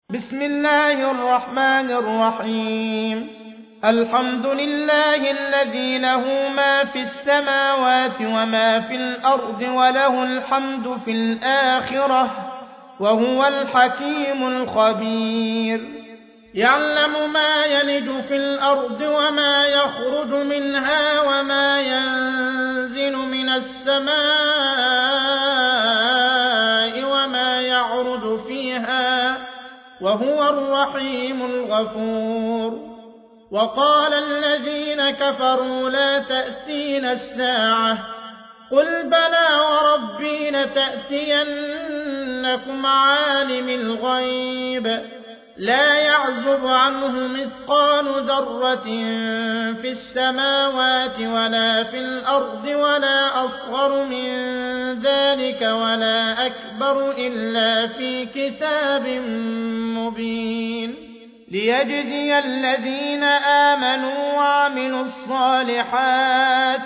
بسم الله الرحمن الرحيم. الحمد لله الذي له ما في السماوات وما في الأرض وله الحمد في الآخرة وهو الحكيم الخبير. يعلم ما يلج في الأرض وما يخرج منها وما ينزل من السماء وما يعرج فيها وهو الرحيم الغفور. وقال الذين كفروا لا تأتينا الساعة قل بلى وربي لتأتينكم عالم الغيب لا يعزب عنه مثقال ذرة في السماوات ولا في الأرض ولا أصغر من ذلك ولا أكبر إلا في كتاب مبين ليجزي الذين آمنوا وعملوا الصالحات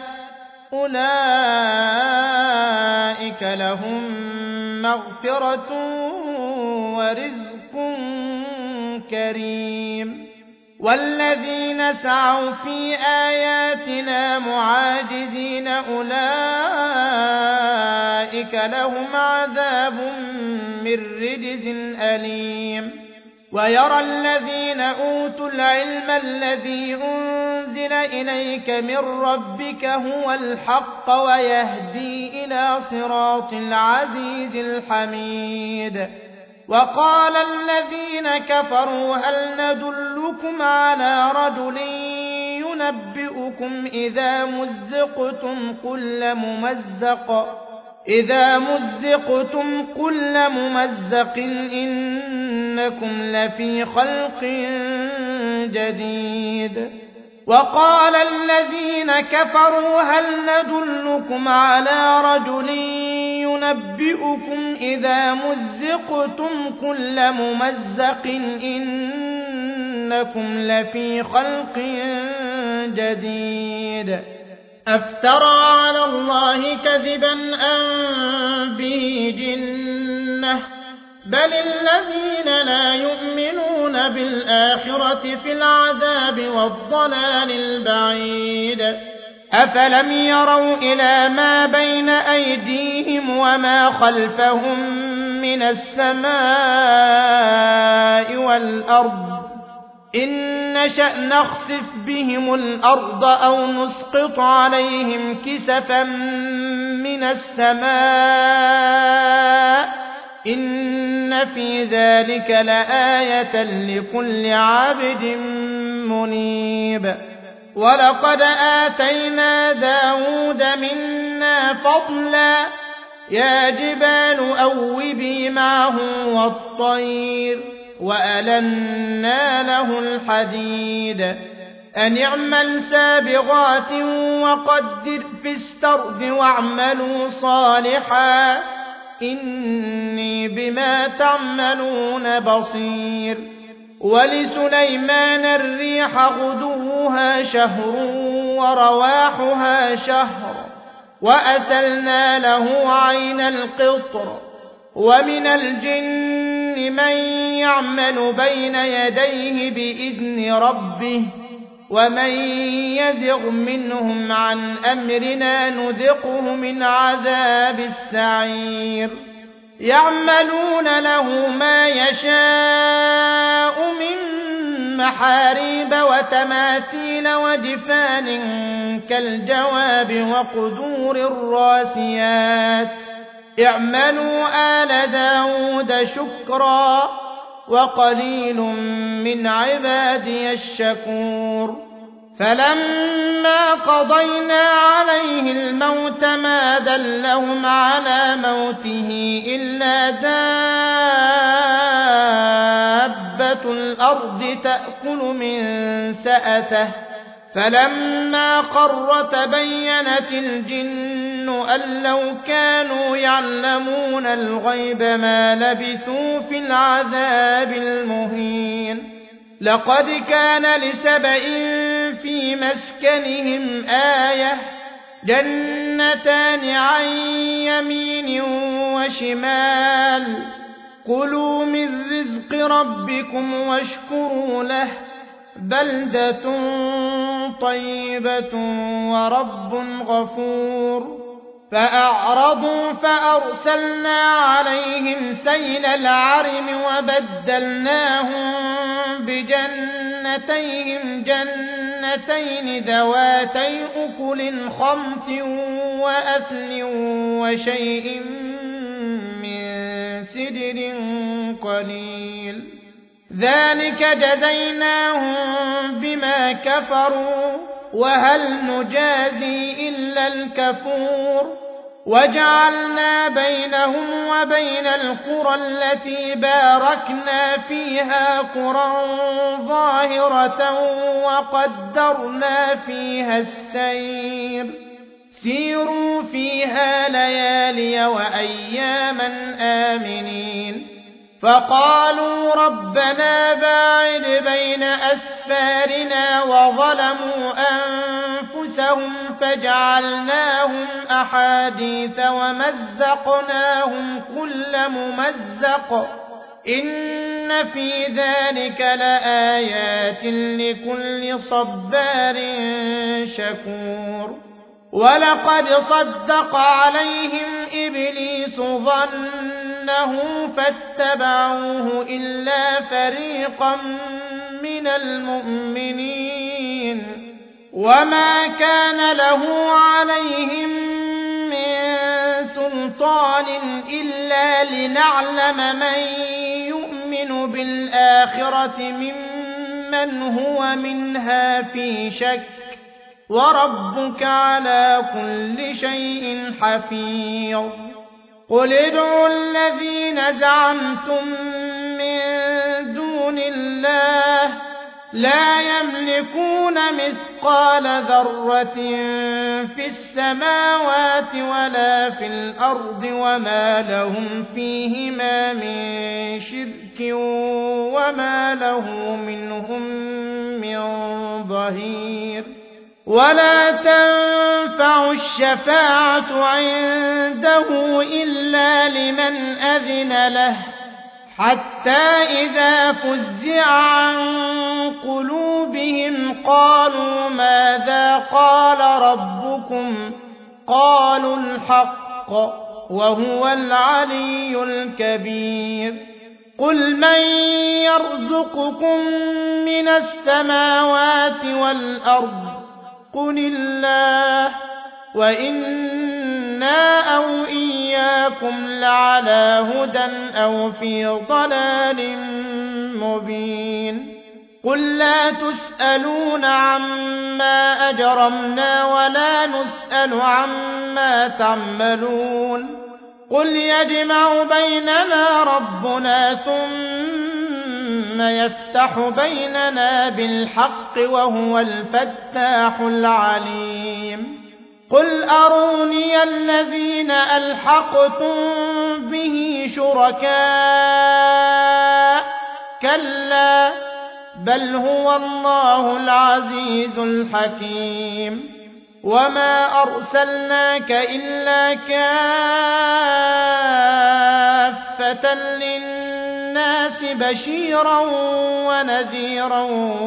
أولئك لهم مغفرة ورزق كريم. والذين سعوا في آياتنا معاجزين أولئك لهم عذاب من رجز أليم. ويرى الذين أوتوا العلم الذي أنزل إليك من ربك هو الحق ويهدي إلى صراط العزيز الحميد. وقال الذين كفروا هل ندلكم على رجل ينبئكم إذا مزقتم كل ممزق إنكم لفي خلق جديد. وقال الذين كفروا هل ندلكم على رجل ينبئكم إذا مزقتم كل ممزق إنكم لفي خلق جديد. أفترى على الله كذبا أم به جنة بل الذين لا يؤمنون بالآخرة في العذاب والضلال البعيد. أفلم يروا إلى ما بين أيديهم وما خلفهم من السماء والأرض إن نشأ نخسف بهم الأرض أو نسقط عليهم كسفا من السماء إن في ذلك لآية لكل عبد منيب. ولقد آتينا داود منا فضلا يا جبال أوبي معه والطير وألنا له الحديد أن اعمل سابغات وقدر في السرد واعملوا صالحا إني بما تعملون بصير. ولسليمان الريح غدوها شهر ورواحها شهر وأسلنا له عين القطر. ومن الجن من يعمل بين يديه بإذن ربه ومن يزغ منهم عن أمرنا نذقه من عذاب السعير. يعملون له ما يشاء من محاريب وتماثيل وجفان كالجواب وقدور الراسيات اعملوا آل داود شكرا وقليل من عبادي الشكور. فلما قضينا عليه الموت ما دلهم على موته إلا دابة الأرض تأكل من سأته فلما قر تبينت الجن أن لو كانوا يعلمون الغيب ما لبثوا في العذاب المهين. لقد كان لسبإ في مسكنهم آية جنتان عن يمين وشمال كلوا من رزق ربكم واشكروا له بلدة طيبة ورب غفور فأعرضوا فأرسلنا عليهم سيل العرم وبدلناهم بجنتيهم جنتين ذواتي أكل خمط وأثل وشيء من سدر قليل ذلك جزيناهم بما كفروا وهل نجازي إلا الكفور وجعلنا بينهم وبين القرى التي باركنا فيها قرى ظاهرة وقدرنا فيها السير سيروا فيها ليالي وأياما آمنين فقالوا ربنا باعد بين أسفارنا وظلموا أنفسهم فجعلناهم أحاديث ومزقناهم كل ممزق إن في ذلك لآيات لكل صبار شكور ولقد صدق عليهم إبليس ظنه فاتبعوه إلا فريقا من المؤمنين وما كان له عليهم من سلطان إلا لنعلم من يؤمن بالآخرة ممن هو منها في شك وربك على كل شيء حفيظ قل ادعوا الذين زعمتم من دون الله لا يملكون مثقال ذرة في السماوات ولا في الأرض وما لهم فيهما من شرك وما له منهم من ظهير ولا تنفع الشفاعة عنده إلا لمن أذن له حتى إذا فزع عن قلوبهم قالوا ماذا قال ربكم قالوا الحق وهو العلي الكبير قل من يرزقكم من السماوات والأرض قل الله وإنا أو إياكم لعلى هدى أو في ضلال مبين قل لا تسألون عما أجرمنا ولا نسأل عما تعملون قل يجمع بيننا ربنا ثم يفتح بيننا بالحق وهو الفتاح العليم قل أروني الذين ألحقتم به شركاء كلا بل هو الله العزيز الحكيم وما أرسلناك إلا كافة للناس بشيرا ونذيرا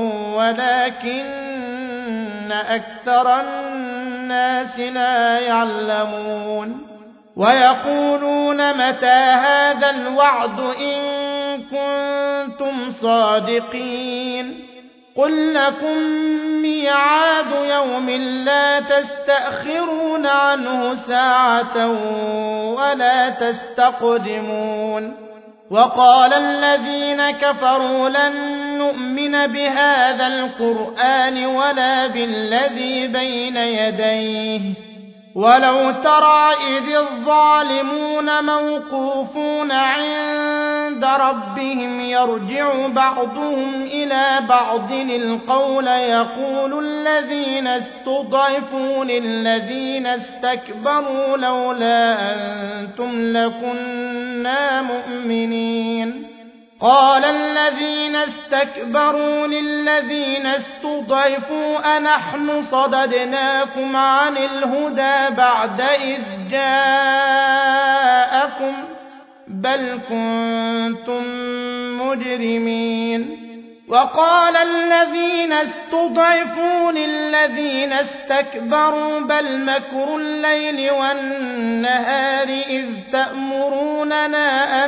ولكن أكثر الناس لا يعلمون ويقولون متى هذا الوعد إن كنتم صادقين قل لكم ميعاد يوم لا تستأخرون عنه ساعة ولا تستقدمون وقال الذين كفروا لن نؤمن بهذا القرآن ولا بالذي بين يديه ولو ترى إذ الظالمون موقوفون عند ربهم يرجع بعضهم إلى بعض القول يقول الذين استضعفوا للذين استكبروا لولا أنتم لكنا مؤمنين قال الذين استكبروا للذين استضعفوا أنحن صددناكم عن الهدى بعد إذ جاءكم بل كنتم مجرمين. وقال الذين استضعفوا للذين استكبروا بل مكر الليل والنهار إذ تأمروننا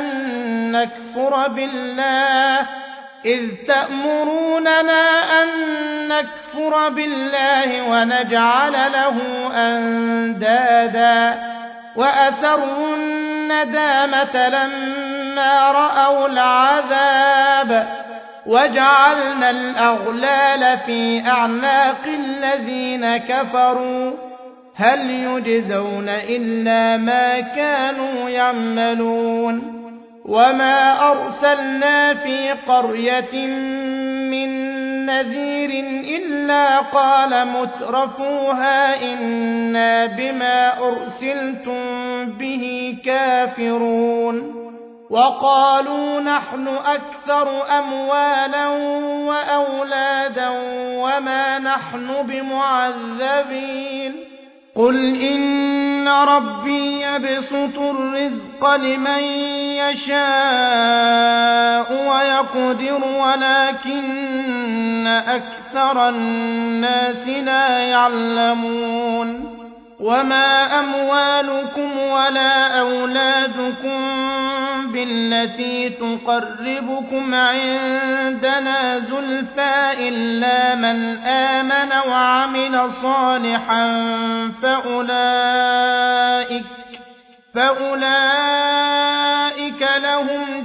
أن نكفر بالله ونجعل له أندادا وأسروا الندامة لما رأوا العذاب وجعلنا الأغلال في أعناق الذين كفروا هل يجزون إلا ما كانوا يعملون. وما أرسلنا في قرية من نذير إلا قال مترفوها إنا بما أرسلتم به كافرون وقالوا نحن أكثر أموالا وأولادا وما نحن بمعذبين. قل إن ربي يبسط الرزق لمن يشاء ويقدر ولكن أكثر الناس لا يعلمون. وما أموالكم ولا أولادكم بالتي تقربكم عندنا زلفى إلا من آمن وعمل صالحا فأولئك لهم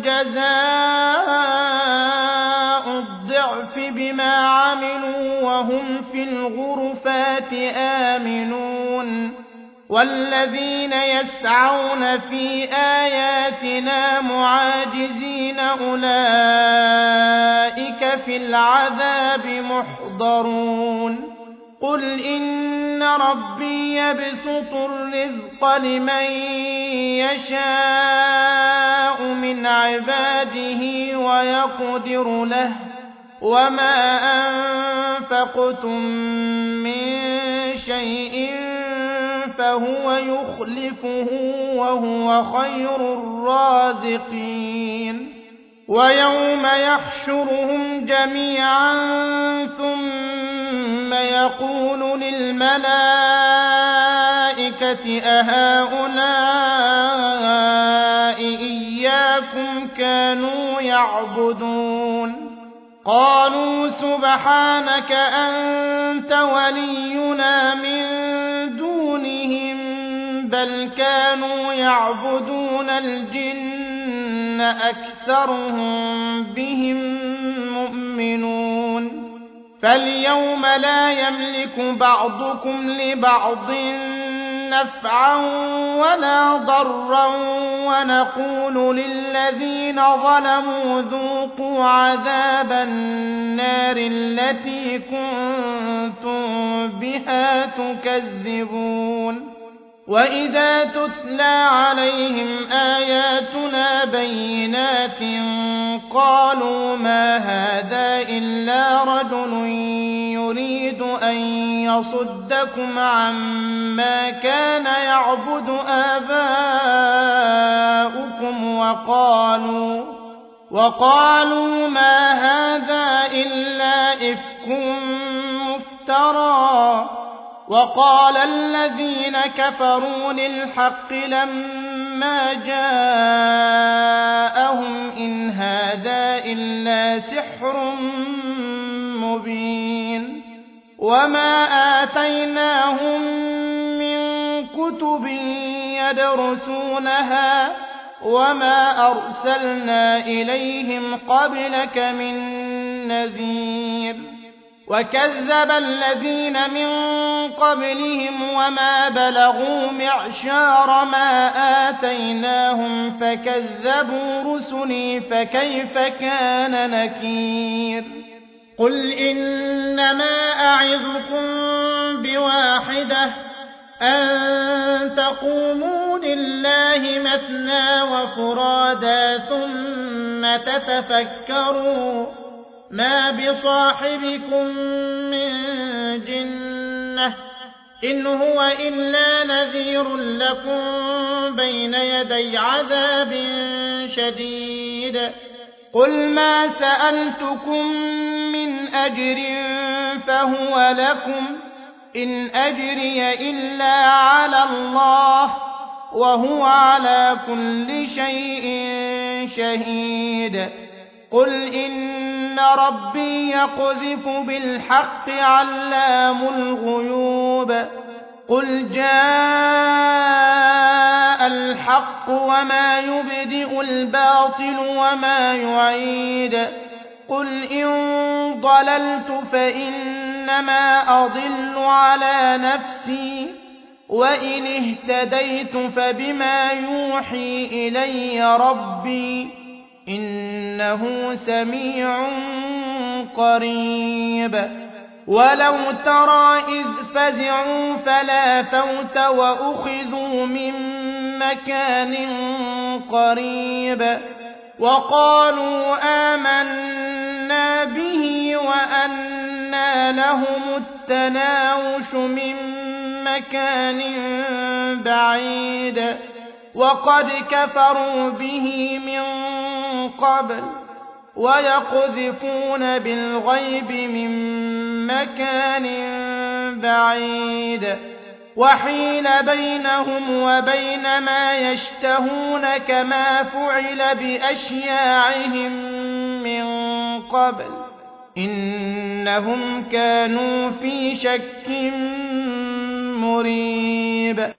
جزاء الضعف بما عملوا وهم في الغرفات آمنون. والذين يسعون في آياتنا معاجزين أولئك في العذاب محضرون. قل إن ربي يبسط الرزق لمن يشاء من عباده ويقدر له وما أنفقتم من شيء فهو يخلفه وهو خير الرازقين. ويوم يحشرهم جميعا ثم يقول للملائكة أهؤلاء إياكم كانوا يعبدون قالوا سبحانك أنت ولينا من دونهم بل كانوا يعبدون الجن أكثرهم بهم مؤمنون. فاليوم لا يملك بعضكم لبعض نفعا ولا ضرا ونقول للذين ظلموا ذوقوا عذاب النار التي كنتم بها تكذبون. وإذا تتلى عليهم آياتنا بينات قالوا ما هذا إلا رجل يريد أن يصدكم عما كان يعبد آباؤكم وقالوا ما هذا إلا إفك مفترى. وقال الذين كفروا للحق لما جاءهم إن هذا إلا سحر مبين. وما آتيناهم من كتب يدرسونها وما أرسلنا إليهم قبلك من نذير. وكذب الذين من قبلهم وما بلغوا معشار ما آتيناهم فكذبوا رسلي فكيف كان نكير. قل إنما أعظكم بواحدة أن تقوموا لله مثنى وفرادا ثم تتفكروا ما بصاحبكم من جنة إن هو إلا نذير لكم بين يدي عذاب شديد قل ما سألتكم من أجر فهو لكم إن أجري إلا على الله وهو على كل شيء شهيد قل إن ربي يقذف بالحق علام الغيوب قل جاء الحق وما يبدئ الباطل وما يعيد قل إن ضللت فإنما أضل على نفسي وإن اهتديت فبما يوحي إلي ربي إنه سميع قريب ولو ترى إذ فزعوا فلا فوت وأخذوا من مكان قريب وقالوا آمنا به وأنى لهم التناوش من مكان بعيد وقد كفروا به من قبل ويقذفون بالغيب من مكان بعيد وحيل بينهم وبين ما يشتهون كما فعل بأشياعهم من قبل إنهم كانوا في شك مريب